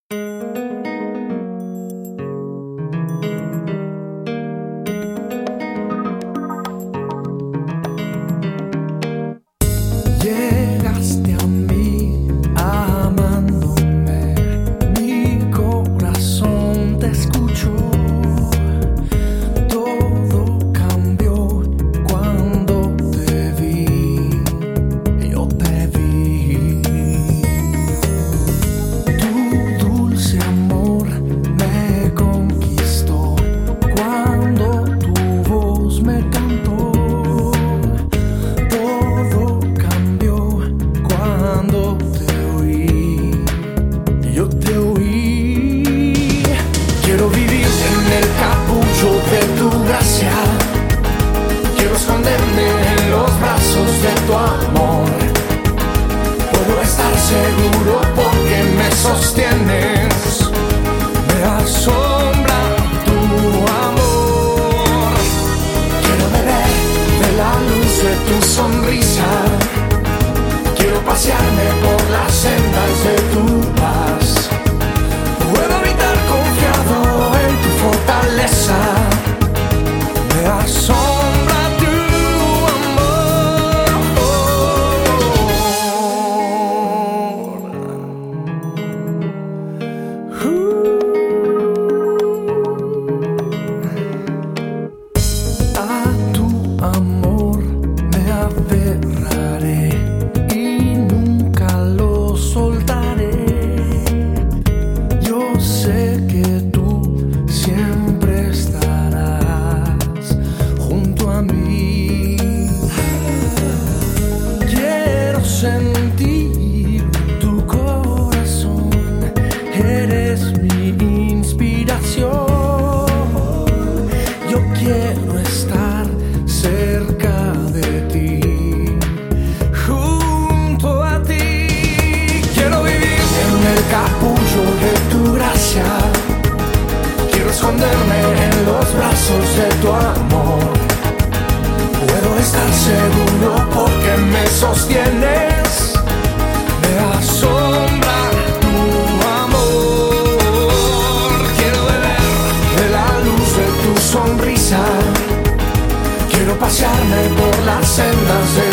Llegaste a mí amándome, mi corazón te escuchó. Todo cambió cuando te vi, yo te vi. Tu dulce amor me conquistó cuando tu voz me cantó. Quiero vivir en el capullo de tu gracia, quiero esconderme en los brazos de tu amor. Puedo estar seguro porque me sostienes, me asombra tu amor. Quiero beber de la luz de tu sonrisa, quiero pasearme por las sendas de tu paz. Puedo habitar confiado en tu fortaleza, me asombra tu amor. A tu amor me aferraré y nunca lo soltaré. Yo sé que tú siempre estarás junto a mí. Quiero sentir tu corazón, eres mi inspiración. Yo quiero estar cerca de ti, junto a ti. Quiero vivir en el capullo de tu gracia, quiero esconderme en los brazos de tu amor. Puedo estar seguro porque me sostienes, me asombra tu amor. Quiero beber de la luz de tu sonrisa, quiero pasearme por las sendas de